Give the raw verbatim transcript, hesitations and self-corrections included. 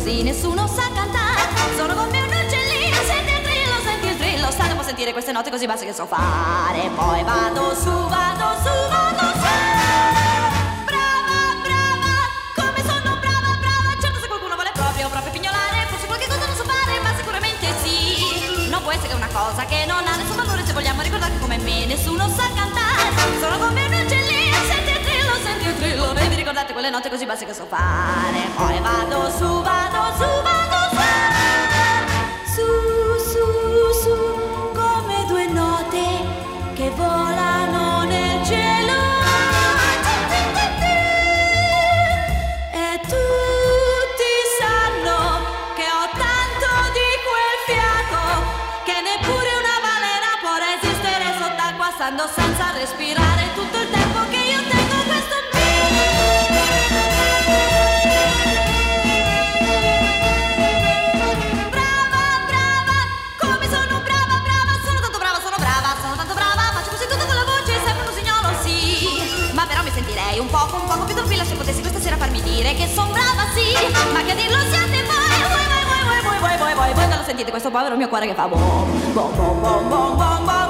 così nessuno sa cantare. Sono come un uccellino, senti il trillo, senti il trillo. State a sentire queste note così basse che so fare. Poi vado su, vado su, vado su. Brava, brava, come sono brava, brava. Certo, se qualcuno vuole proprio, proprio pignolare, forse qualche cosa non so fare, ma sicuramente sì. Non può essere che una cosa che non ha nessun valore, se vogliamo ricordare che come me nessuno sa cantare. Sono come un uccellino, senti il trillo, senti il trillo. E vi ricordate quelle note così basse che so fare. Poi vado su, vado su, vado su. Su, su, su, come due note che volano nel cielo. E tutti sanno che ho tanto di quel fiato che neppure una balena può resistere sott'acqua stando senza respirare tutto il tempo che io tengo questo brava, brava, come sono brava, brava, sono tanto brava, sono brava, sono tanto brava, faccio così tutto con la voce, sembra un usignolo, sì, ma però mi sentirei un poco, un poco più tranquilla se potessi questa sera farmi dire che son brava, sì, ma che a dirlo siate voi, voi, voi, voi, voi, voi, voi, voi, voi, voi, voi, voi, sentite questo povero mio cuore che fa bom, bom, bom, bom, bom, bom, bom.